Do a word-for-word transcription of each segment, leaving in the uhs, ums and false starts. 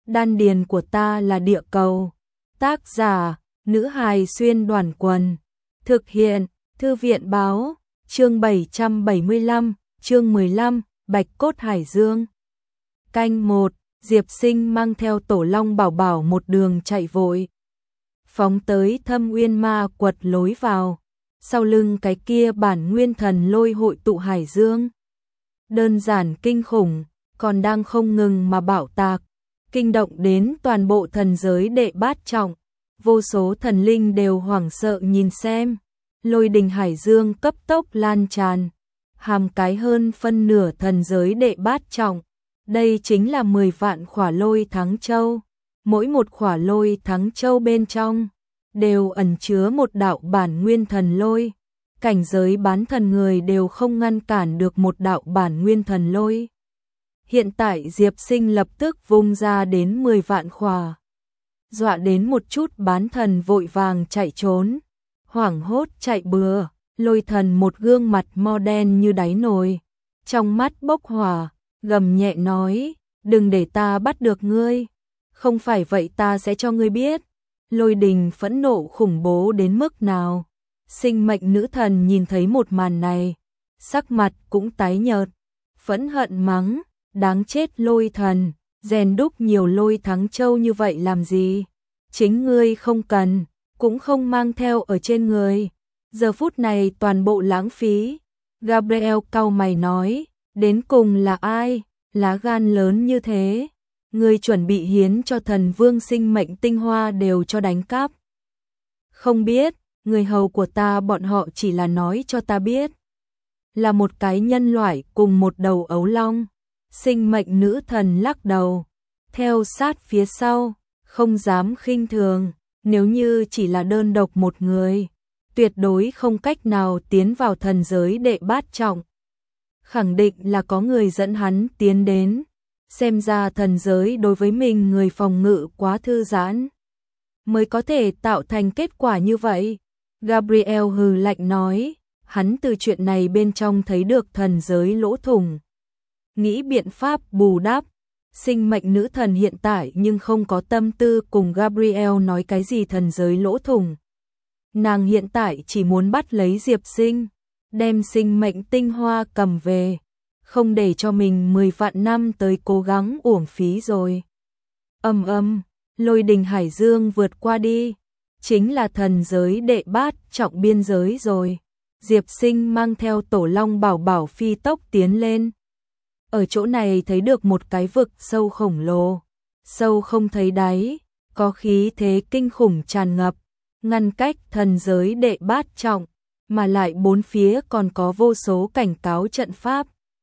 Đan điền của ta là địa cầu. Tác giả, nữ hài xuyên đoàn quần. Thực hiện, Thư viện báo, chương bảy trăm bảy mươi lăm, chương mười lăm, Bạch cốt hải dương. Canh một, Diệp Sinh mang theo Tổ Long Bảo Bảo một đường chạy vội. Phóng tới Thâm Uyên Ma Quật lối vào. Sau lưng cái kia bản nguyên thần lôi hội tụ hải dương. Đơn giản kinh khủng, còn đang không ngừng mà bạo tạc. Kinh động đến toàn bộ thần giới đệ bát trọng. Vô số thần linh đều hoảng sợ nhìn xem. Lôi đình hải dương cấp tốc lan tràn. Hàm cái hơn phân nửa thần giới đệ bát trọng. Đây chính là mười vạn khỏa lôi thắng châu. Mỗi một khỏa lôi thắng châu bên trong đều ẩn chứa một đạo bản nguyên thần lôi. Cảnh giới bán thần người đều không ngăn cản được một đạo bản nguyên thần lôi. Hiện tại Diệp Sinh lập tức vung ra đến mười vạn khỏa. Dọa đến một chút bán thần vội vàng chạy trốn. Hoảng hốt chạy bừa, lôi thần một gương mặt mo đen như đáy nồi. Trong mắt bốc hỏa, gầm nhẹ nói, đừng để ta bắt được ngươi. Không phải vậy ta sẽ cho ngươi biết. Lôi đình phẫn nộ khủng bố đến mức nào. Sinh mệnh nữ thần nhìn thấy một màn này. Sắc mặt cũng tái nhợt. Phẫn hận mắng, đáng chết lôi thần. Rèn đúc nhiều lôi thắng châu như vậy làm gì? Chính ngươi không cần, cũng không mang theo ở trên người. Giờ phút này toàn bộ lãng phí. Gabriel cau mày nói, đến cùng là ai? Lá gan lớn như thế. Ngươi chuẩn bị hiến cho thần vương sinh mệnh tinh hoa đều cho đánh cắp. Không biết, người hầu của ta bọn họ chỉ là nói cho ta biết. Là một cái nhân loại cùng một đầu ấu long. Sinh mệnh nữ thần lắc đầu. Theo sát phía sau, không dám khinh thường. Nếu như chỉ là đơn độc một người, tuyệt đối không cách nào tiến vào thần giới đệ bát trọng. Khẳng định là có người dẫn hắn tiến đến. Xem ra thần giới đối với mình người phòng ngự quá thư giãn, mới có thể tạo thành kết quả như vậy. Gabriel hừ lạnh nói, hắn từ chuyện này bên trong thấy được thần giới lỗ thủng. Nghĩ biện pháp bù đắp. Sinh mệnh nữ thần hiện tại nhưng không có tâm tư cùng Gabriel nói cái gì thần giới lỗ thủng. Nàng hiện tại chỉ muốn bắt lấy Diệp Sinh, đem sinh mệnh tinh hoa cầm về. Không để cho mình mười vạn năm tới cố gắng uổng phí rồi. Âm âm, lôi đình hải dương vượt qua đi. Chính là thần giới đệ bát trọng biên giới rồi. Diệp Sinh mang theo Tổ Long Bảo Bảo phi tốc tiến lên. Ở chỗ này thấy được một cái vực sâu khổng lồ. Sâu không thấy đáy, có khí thế kinh khủng tràn ngập. Ngăn cách thần giới đệ bát trọng, mà lại bốn phía còn có vô số cảnh cáo trận pháp.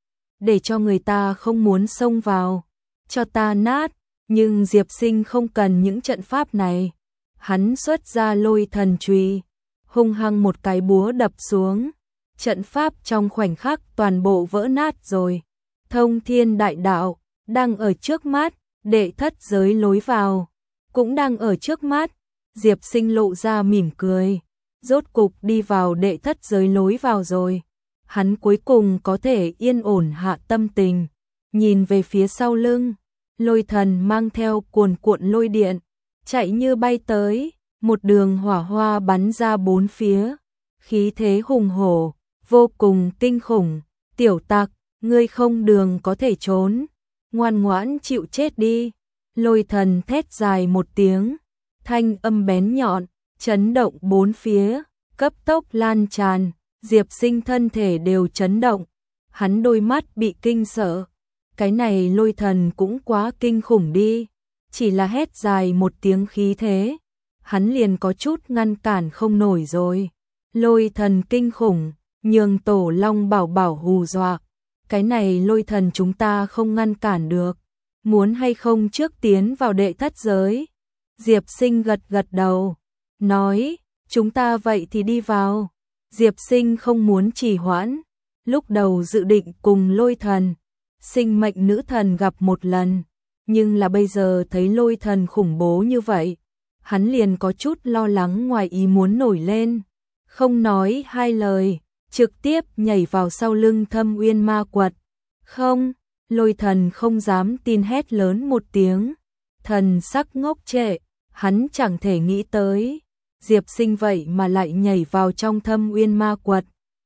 Để cho người ta không muốn xông vào, cho ta nát, nhưng Diệp Sinh không cần những trận pháp này. Hắn xuất ra lôi thần chùy, hung hăng một cái búa đập xuống, trận pháp trong khoảnh khắc toàn bộ vỡ nát rồi. Thông thiên đại đạo, đang ở trước mắt, đệ thất giới lối vào, cũng đang ở trước mắt. Diệp Sinh lộ ra mỉm cười, rốt cục đi vào đệ thất giới lối vào rồi. Hắn cuối cùng có thể yên ổn hạ tâm tình, nhìn về phía sau lưng, lôi thần mang theo cuồn cuộn lôi điện, chạy như bay tới, một đường hỏa hoa bắn ra bốn phía, khí thế hùng hổ, vô cùng kinh khủng. Tiểu tặc, ngươi không đường có thể trốn, ngoan ngoãn chịu chết đi. Lôi thần thét dài một tiếng, thanh âm bén nhọn, chấn động bốn phía, cấp tốc lan tràn. Diệp Sinh thân thể đều chấn động, hắn đôi mắt bị kinh sợ. Cái này lôi thần cũng quá kinh khủng đi, chỉ là hét dài một tiếng khí thế, hắn liền có chút ngăn cản không nổi rồi. Lôi thần kinh khủng, nhường Tổ Long Bảo Bảo hù dọa. Cái này lôi thần chúng ta không ngăn cản được, muốn hay không trước tiến vào đệ thất giới? Diệp Sinh gật gật đầu, nói, chúng ta vậy thì đi vào. Diệp Sinh không muốn trì hoãn, lúc đầu dự định cùng lôi thần, sinh mệnh nữ thần gặp một lần, nhưng là bây giờ thấy lôi thần khủng bố như vậy, hắn liền có chút lo lắng ngoài ý muốn nổi lên, không nói hai lời, trực tiếp nhảy vào sau lưng Thâm Uyên Ma Quật. Không, lôi thần không dám tin hét lớn một tiếng, thần sắc ngốc trệ, hắn chẳng thể nghĩ tới, Diệp Sinh vậy mà lại nhảy vào trong Thâm Uyên Ma Quật.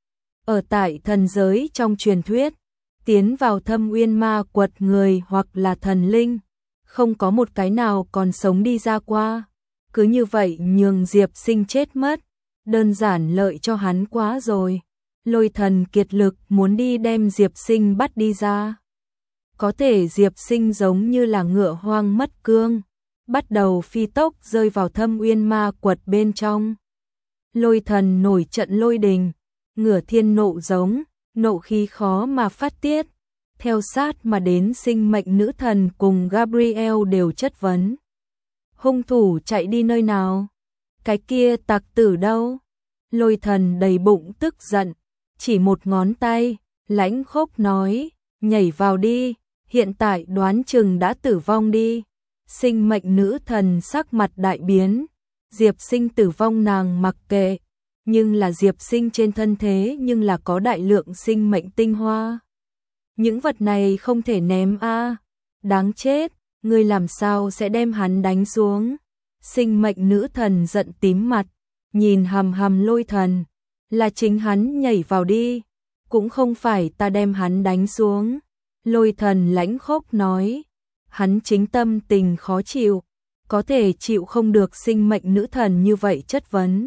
Ở tại thần giới trong truyền thuyết, tiến vào Thâm Uyên Ma Quật người hoặc là thần linh, không có một cái nào còn sống đi ra qua. Cứ như vậy nhường Diệp Sinh chết mất, đơn giản lợi cho hắn quá rồi. Lôi thần kiệt lực muốn đi đem Diệp Sinh bắt đi ra. Có thể Diệp Sinh giống như là ngựa hoang mất cương, bắt đầu phi tốc rơi vào Thâm Uyên Ma Quật bên trong. Lôi thần nổi trận lôi đình, ngửa thiên nộ giống, nộ khí khó mà phát tiết. Theo sát mà đến sinh mệnh nữ thần cùng Gabriel đều chất vấn. Hung thủ chạy đi nơi nào? Cái kia tặc tử đâu? Lôi thần đầy bụng tức giận, chỉ một ngón tay, lãnh khốc nói, nhảy vào đi, hiện tại đoán chừng đã tử vong đi. Sinh mệnh nữ thần sắc mặt đại biến, Diệp Sinh tử vong nàng mặc kệ, nhưng là Diệp Sinh trên thân thế nhưng là có đại lượng sinh mệnh tinh hoa. Những vật này không thể ném a, đáng chết, ngươi làm sao sẽ đem hắn đánh xuống? Sinh mệnh nữ thần giận tím mặt, nhìn hằm hằm lôi thần, là chính hắn nhảy vào đi, cũng không phải ta đem hắn đánh xuống. Lôi thần lãnh khốc nói, hắn chính tâm tình khó chịu, có thể chịu không được sinh mệnh nữ thần như vậy chất vấn.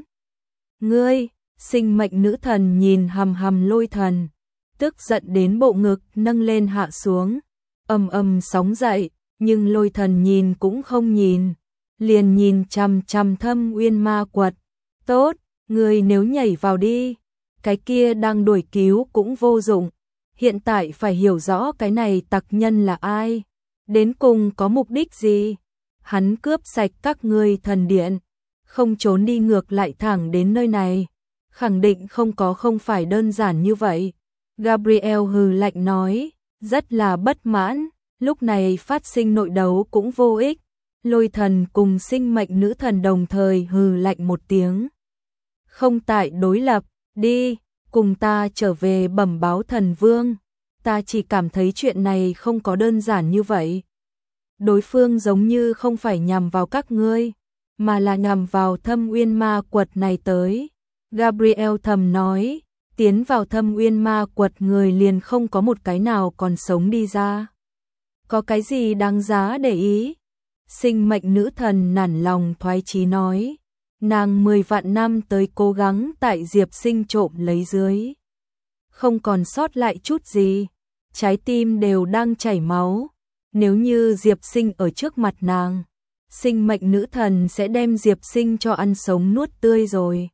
Ngươi, sinh mệnh nữ thần nhìn hằm hằm lôi thần, tức giận đến bộ ngực nâng lên hạ xuống, ầm ầm sóng dậy, nhưng lôi thần nhìn cũng không nhìn, liền nhìn chằm chằm Thâm Uyên Ma Quật. Tốt, ngươi nếu nhảy vào đi, cái kia đang đuổi cứu cũng vô dụng, hiện tại phải hiểu rõ cái này tặc nhân là ai, đến cùng có mục đích gì. Hắn cướp sạch các ngươi thần điện, không trốn đi ngược lại thẳng đến nơi này, khẳng định không có không phải đơn giản như vậy. Gabriel hừ lạnh nói, rất là bất mãn, lúc này phát sinh nội đấu cũng vô ích. Lôi thần cùng sinh mệnh nữ thần đồng thời hừ lạnh một tiếng. Không tại đối lập, đi, cùng ta trở về bẩm báo thần vương. Ta chỉ cảm thấy chuyện này không có đơn giản như vậy. Đối phương giống như không phải nhằm vào các ngươi, mà là nhằm vào Thâm Uyên Ma Quật này tới. Gabriel thầm nói, tiến vào Thâm Uyên Ma Quật người liền không có một cái nào còn sống đi ra. Có cái gì đáng giá để ý? Sinh mệnh nữ thần nản lòng thoái chí nói, nàng mười vạn năm tới cố gắng tại Diệp Sinh trộm lấy dưới, không còn sót lại chút gì, trái tim đều đang chảy máu. Nếu như Diệp Sinh ở trước mặt nàng, sinh mệnh nữ thần sẽ đem Diệp Sinh cho ăn sống nuốt tươi rồi.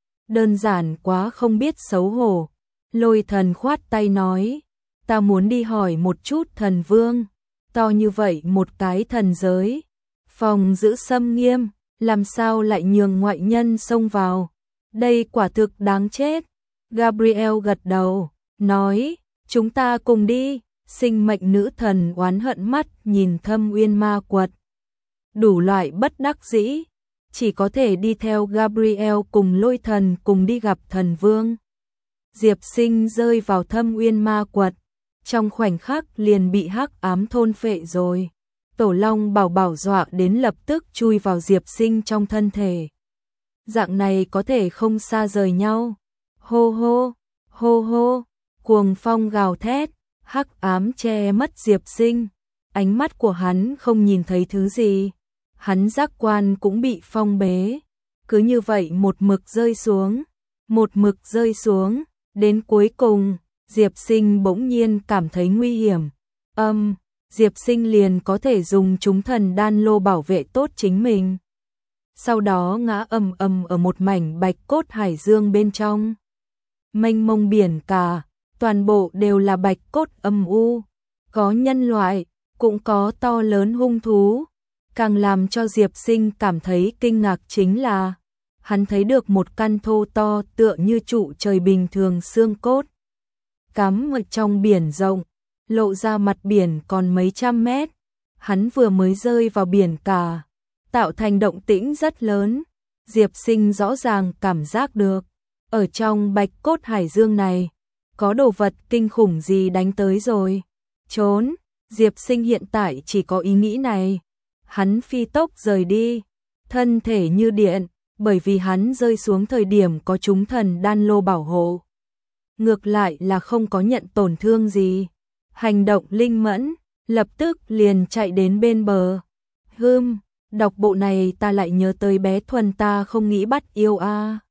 Đơn giản quá không biết xấu hổ. Lôi thần khoát tay nói, ta muốn đi hỏi một chút thần vương, to như vậy một cái thần giới, phòng giữ xâm nghiêm, làm sao lại nhường ngoại nhân xông vào, đây quả thực đáng chết. Gabriel gật đầu, nói, chúng ta cùng đi. Sinh mệnh nữ thần oán hận mắt nhìn Thâm Uyên Ma Quật, đủ loại bất đắc dĩ, chỉ có thể đi theo Gabriel cùng lôi thần cùng đi gặp thần vương. Diệp Sinh rơi vào Thâm Uyên Ma Quật, trong khoảnh khắc liền bị hắc ám thôn phệ rồi. Tổ Long bảo bảo dọa đến lập tức chui vào Diệp Sinh trong thân thể. Dạng này có thể không xa rời nhau. Hô hô, hô hô, cuồng phong gào thét, hắc ám che mất Diệp Sinh. Ánh mắt của hắn không nhìn thấy thứ gì. Hắn giác quan cũng bị phong bế. Cứ như vậy một mực rơi xuống, một mực rơi xuống, đến cuối cùng, Diệp Sinh bỗng nhiên cảm thấy nguy hiểm. Âm, um, Diệp Sinh liền có thể dùng chúng thần đan lô bảo vệ tốt chính mình. Sau đó ngã ầm ầm ở một mảnh bạch cốt hải dương bên trong. Mênh mông biển cả, toàn bộ đều là bạch cốt âm u, có nhân loại, cũng có to lớn hung thú. Càng làm cho Diệp Sinh cảm thấy kinh ngạc chính là, hắn thấy được một căn thô to tựa như trụ trời bình thường xương cốt. Cắm ở trong biển rộng, lộ ra mặt biển còn mấy trăm mét. Hắn vừa mới rơi vào biển cả, tạo thành động tĩnh rất lớn. Diệp Sinh rõ ràng cảm giác được, ở trong bạch cốt hải dương này, có đồ vật kinh khủng gì đánh tới rồi. Trốn, Diệp Sinh hiện tại chỉ có ý nghĩ này. hắn phi tốc rời đi, thân thể như điện, bởi vì hắn rơi xuống thời điểm có chúng thần đan lô bảo hộ. Ngược lại là không có nhận tổn thương gì. Hành động linh mẫn, lập tức liền chạy đến bên bờ. Hừm, đọc bộ này ta lại nhớ tới bé Thuần ta không nghĩ bắt yêu a.